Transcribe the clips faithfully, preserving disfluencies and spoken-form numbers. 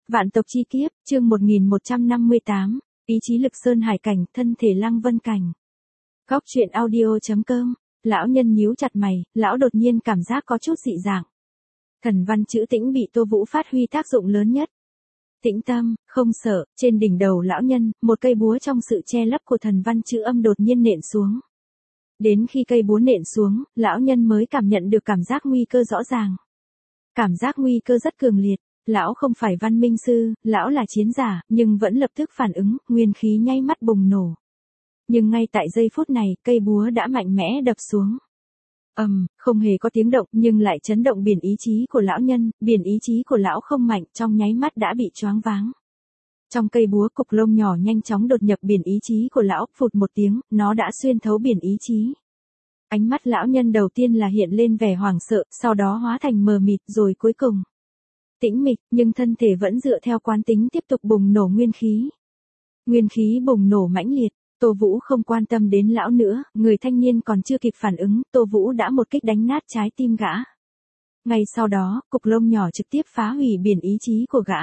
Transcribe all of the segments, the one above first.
Vạn tộc chi kiếp, chương một nghìn một trăm năm mươi tám, ý chí lực sơn hải cảnh, thân thể lăng vân cảnh. Góc truyện audio chấm com, lão nhân nhíu chặt mày, lão đột nhiên cảm giác có chút dị dạng. Thần văn chữ tĩnh bị Tô Vũ phát huy tác dụng lớn nhất. Tĩnh tâm, không sợ, trên đỉnh đầu lão nhân, một cây búa trong sự che lấp của thần văn chữ âm đột nhiên nện xuống. Đến khi cây búa nện xuống, lão nhân mới cảm nhận được cảm giác nguy cơ rõ ràng. Cảm giác nguy cơ rất cường liệt. Lão không phải văn minh sư, lão là chiến giả, nhưng vẫn lập tức phản ứng, nguyên khí nháy mắt bùng nổ. Nhưng ngay tại giây phút này, cây búa đã mạnh mẽ đập xuống. ầm, um, không hề có tiếng động, nhưng lại chấn động biển ý chí của lão nhân, biển ý chí của lão không mạnh, trong nháy mắt đã bị choáng váng. Trong cây búa cục lông nhỏ nhanh chóng đột nhập biển ý chí của lão, phụt một tiếng, nó đã xuyên thấu biển ý chí. Ánh mắt lão nhân đầu tiên là hiện lên vẻ hoảng sợ, sau đó hóa thành mờ mịt, rồi cuối cùng tĩnh mịch, nhưng thân thể vẫn dựa theo quán tính tiếp tục bùng nổ nguyên khí. Nguyên khí bùng nổ mãnh liệt, Tô Vũ không quan tâm đến lão nữa, người thanh niên còn chưa kịp phản ứng, Tô Vũ đã một kích đánh nát trái tim gã. Ngay sau đó, cục lông nhỏ trực tiếp phá hủy biển ý chí của gã.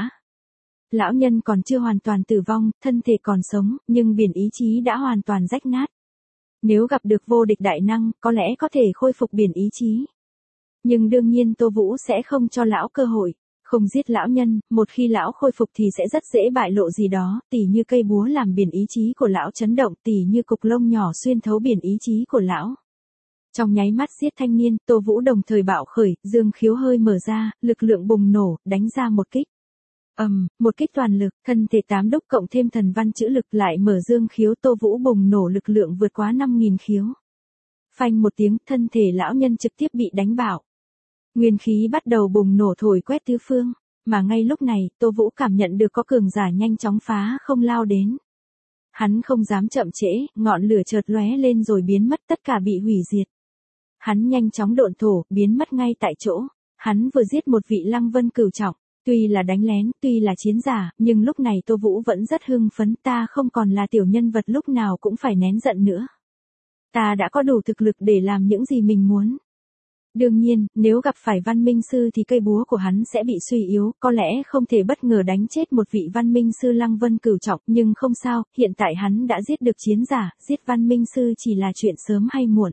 Lão nhân còn chưa hoàn toàn tử vong, thân thể còn sống, nhưng biển ý chí đã hoàn toàn rách nát. Nếu gặp được vô địch đại năng, có lẽ có thể khôi phục biển ý chí. Nhưng đương nhiên Tô Vũ sẽ không cho lão cơ hội. Không giết lão nhân, một khi lão khôi phục thì sẽ rất dễ bại lộ gì đó, tỉ như cây búa làm biển ý chí của lão chấn động, tỉ như cục lông nhỏ xuyên thấu biển ý chí của lão. Trong nháy mắt giết thanh niên, Tô Vũ đồng thời bạo khởi, dương khiếu hơi mở ra, lực lượng bùng nổ, đánh ra một kích. ầm, um, một kích toàn lực, thân thể tám đúc cộng thêm thần văn chữ lực lại mở dương khiếu, Tô Vũ bùng nổ lực lượng vượt quá năm nghìn khiếu. Phanh một tiếng, thân thể lão nhân trực tiếp bị đánh bạo. Nguyên khí bắt đầu bùng nổ thổi quét tứ phương, mà ngay lúc này, Tô Vũ cảm nhận được có cường giả nhanh chóng phá không lao đến. Hắn không dám chậm trễ, ngọn lửa chợt lóe lên rồi biến mất, tất cả bị hủy diệt. Hắn nhanh chóng độn thổ, biến mất ngay tại chỗ. Hắn vừa giết một vị lăng vân cửu trọng, tuy là đánh lén, tuy là chiến giả, nhưng lúc này Tô Vũ vẫn rất hưng phấn, ta không còn là tiểu nhân vật lúc nào cũng phải nén giận nữa. Ta đã có đủ thực lực để làm những gì mình muốn. Đương nhiên, nếu gặp phải văn minh sư thì cây búa của hắn sẽ bị suy yếu, có lẽ không thể bất ngờ đánh chết một vị văn minh sư lăng vân cửu trọng, nhưng không sao, hiện tại hắn đã giết được chiến giả, giết văn minh sư chỉ là chuyện sớm hay muộn.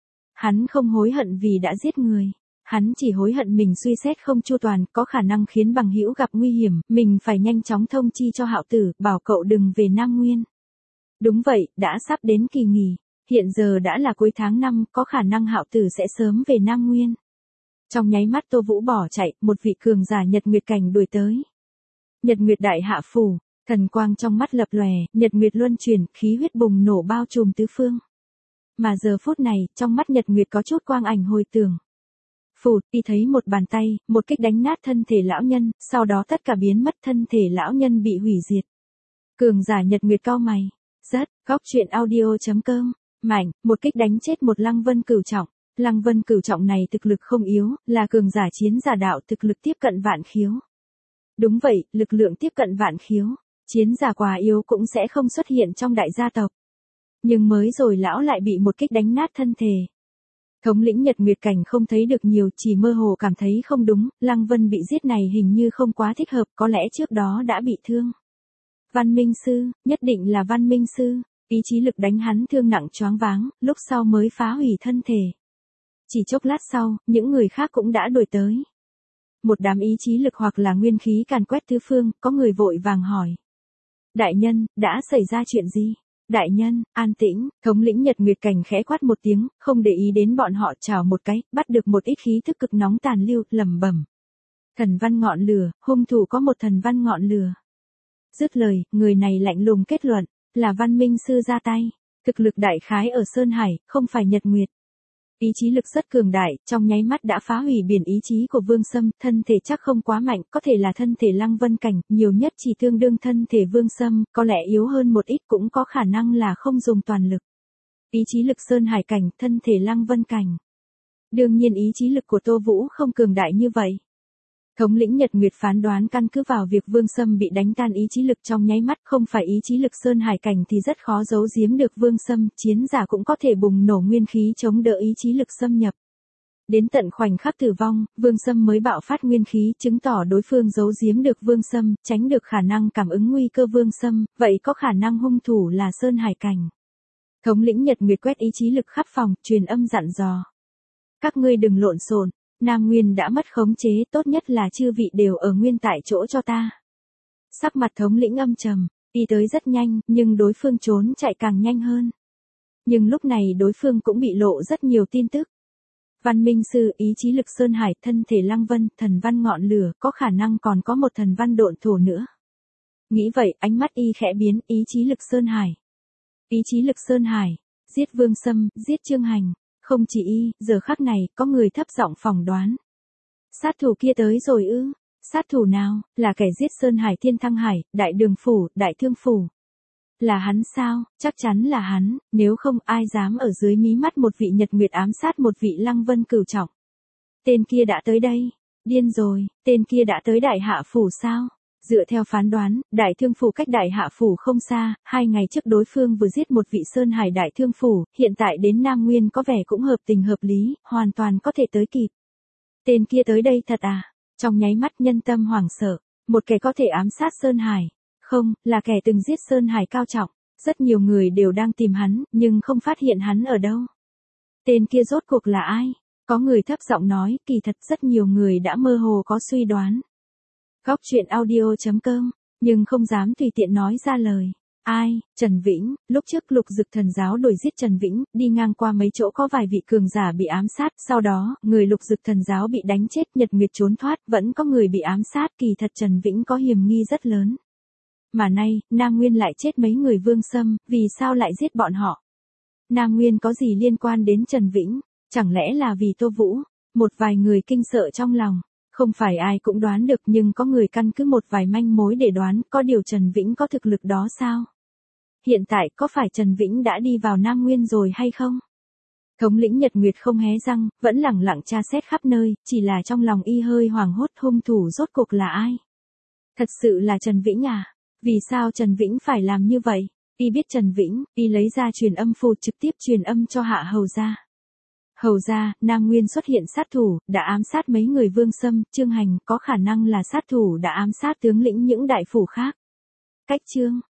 Hắn không hối hận vì đã giết người, hắn chỉ hối hận mình suy xét không chu toàn, có khả năng khiến bằng hữu gặp nguy hiểm, mình phải nhanh chóng thông chi cho Hạo Tử, bảo cậu đừng về Nam Nguyên. Đúng vậy, đã sắp đến kỳ nghỉ. Hiện giờ đã là cuối tháng năm, có khả năng Hạo Tử sẽ sớm về Nam Nguyên. Trong nháy mắt Tô Vũ bỏ chạy, một vị cường giả Nhật Nguyệt cảnh đuổi tới. Nhật Nguyệt đại hạ phủ, thần quang trong mắt lập lòe, Nhật Nguyệt luân chuyển, khí huyết bùng nổ bao trùm tứ phương. Mà giờ phút này, trong mắt Nhật Nguyệt có chút quang ảnh hồi tưởng. Phụt, y thấy một bàn tay, một kích đánh nát thân thể lão nhân, sau đó tất cả biến mất, thân thể lão nhân bị hủy diệt. Cường giả Nhật Nguyệt cau mày, rất, góc truyện audio chấm com. Mạnh, một kích đánh chết một lăng vân cửu trọng. Lăng vân cửu trọng này thực lực không yếu, là cường giả chiến giả đạo, thực lực tiếp cận vạn khiếu. Đúng vậy, lực lượng tiếp cận vạn khiếu. Chiến giả quá yếu cũng sẽ không xuất hiện trong đại gia tộc. Nhưng mới rồi lão lại bị một kích đánh nát thân thể. Thống lĩnh Nhật Nguyệt cảnh không thấy được nhiều, chỉ mơ hồ cảm thấy không đúng, lăng vân bị giết này hình như không quá thích hợp, có lẽ trước đó đã bị thương. Văn minh sư, nhất định là văn minh sư. Ý chí lực đánh hắn thương nặng choáng váng, lúc sau mới phá hủy thân thể. Chỉ chốc lát sau, những người khác cũng đã đuổi tới. Một đám ý chí lực hoặc là nguyên khí càn quét tứ phương, có người vội vàng hỏi. Đại nhân, đã xảy ra chuyện gì? Đại nhân, an tĩnh, thống lĩnh Nhật Nguyệt cảnh khẽ quát một tiếng, không để ý đến bọn họ, chào một cái, bắt được một ít khí thức cực nóng tàn lưu, lẩm bẩm. Thần văn ngọn lửa, hung thủ có một thần văn ngọn lửa. Dứt lời, người này lạnh lùng kết luận. Là văn minh sư ra tay, thực lực đại khái ở Sơn Hải, không phải Nhật Nguyệt. Ý chí lực rất cường đại, trong nháy mắt đã phá hủy biển ý chí của Vương Sâm, thân thể chắc không quá mạnh, có thể là thân thể lăng vân cảnh, nhiều nhất chỉ tương đương thân thể Vương Sâm, có lẽ yếu hơn một ít cũng có khả năng là không dùng toàn lực. Ý chí lực Sơn Hải cảnh, thân thể lăng vân cảnh. Đương nhiên ý chí lực của Tô Vũ không cường đại như vậy. Thống lĩnh Nhật Nguyệt phán đoán căn cứ vào việc Vương Sâm bị đánh tan ý chí lực trong nháy mắt, không phải ý chí lực Sơn Hải cảnh thì rất khó giấu giếm được Vương Sâm, chiến giả cũng có thể bùng nổ nguyên khí chống đỡ ý chí lực xâm nhập. Đến tận khoảnh khắc tử vong, Vương Sâm mới bạo phát nguyên khí, chứng tỏ đối phương giấu giếm được Vương Sâm, tránh được khả năng cảm ứng nguy cơ Vương Sâm, vậy có khả năng hung thủ là Sơn Hải Cảnh. Thống lĩnh Nhật Nguyệt quét ý chí lực khắp phòng, truyền âm dặn dò. Các ngươi đừng lộn xộn, Nam Nguyên đã mất khống chế, tốt nhất là chư vị đều ở nguyên tại chỗ cho ta. Sắc mặt thống lĩnh âm trầm, đi tới rất nhanh, nhưng đối phương trốn chạy càng nhanh hơn. Nhưng lúc này đối phương cũng bị lộ rất nhiều tin tức. Văn minh sư, ý chí lực Sơn Hải, thân thể Lăng Vân, thần văn ngọn lửa, có khả năng còn có một thần văn độn thổ nữa. Nghĩ vậy, ánh mắt y khẽ biến, ý chí lực Sơn Hải. Ý chí lực Sơn Hải, giết Vương Sâm, giết Trương Hành, không chỉ y, giờ khắc này, có người thấp giọng phỏng đoán. Sát thủ kia tới rồi ư? Sát thủ nào, là kẻ giết Sơn Hải Thiên Thăng Hải, Đại Đường Phủ, Đại Thương Phủ. Là hắn sao? Chắc chắn là hắn, nếu không ai dám ở dưới mí mắt một vị Nhật Nguyệt ám sát một vị Lăng Vân cửu trọng. Tên kia đã tới đây. Điên rồi, tên kia đã tới Đại Hạ Phủ sao? Dựa theo phán đoán, Đại Thương Phủ cách Đại Hạ Phủ không xa, hai ngày trước đối phương vừa giết một vị Sơn Hải Đại Thương Phủ, hiện tại đến Nam Nguyên có vẻ cũng hợp tình hợp lý, hoàn toàn có thể tới kịp. Tên kia tới đây thật à? Trong nháy mắt nhân tâm hoảng sợ, một kẻ có thể ám sát Sơn Hải. Không, là kẻ từng giết Sơn Hải cao trọng, rất nhiều người đều đang tìm hắn, nhưng không phát hiện hắn ở đâu. Tên kia rốt cuộc là ai? Có người thấp giọng nói, kỳ thật rất nhiều người đã mơ hồ có suy đoán. Góc truyện audio chấm com, nhưng không dám tùy tiện nói ra lời. Ai? Trần Vĩnh, lúc trước Lục Dực Thần Giáo đuổi giết Trần Vĩnh, đi ngang qua mấy chỗ có vài vị cường giả bị ám sát, sau đó, người Lục Dực Thần Giáo bị đánh chết, Nhật Nguyệt trốn thoát, vẫn có người bị ám sát, kỳ thật Trần Vĩnh có hiểm nghi rất lớn. Mà nay, Nam Nguyên lại chết mấy người Vương Sâm, vì sao lại giết bọn họ? Nam Nguyên có gì liên quan đến Trần Vĩnh? Chẳng lẽ là vì Tô Vũ? Một vài người kinh sợ trong lòng. Không phải ai cũng đoán được nhưng có người căn cứ một vài manh mối để đoán có điều Trần Vĩnh có thực lực đó sao? Hiện tại có phải Trần Vĩnh đã đi vào Nam Nguyên rồi hay không? Thống lĩnh Nhật Nguyệt không hé răng, vẫn lẳng lặng tra xét khắp nơi, chỉ là trong lòng y hơi hoảng hốt hung thủ rốt cuộc là ai? Thật sự là Trần Vĩnh à? Vì sao Trần Vĩnh phải làm như vậy? Y biết Trần Vĩnh, y lấy ra truyền âm phù trực tiếp truyền âm cho Hạ Hầu gia. Hầu gia, Nam Nguyên xuất hiện sát thủ, đã ám sát mấy người Vương Sâm, Trương Hành, có khả năng là sát thủ đã ám sát tướng lĩnh những đại phủ khác. Cách chương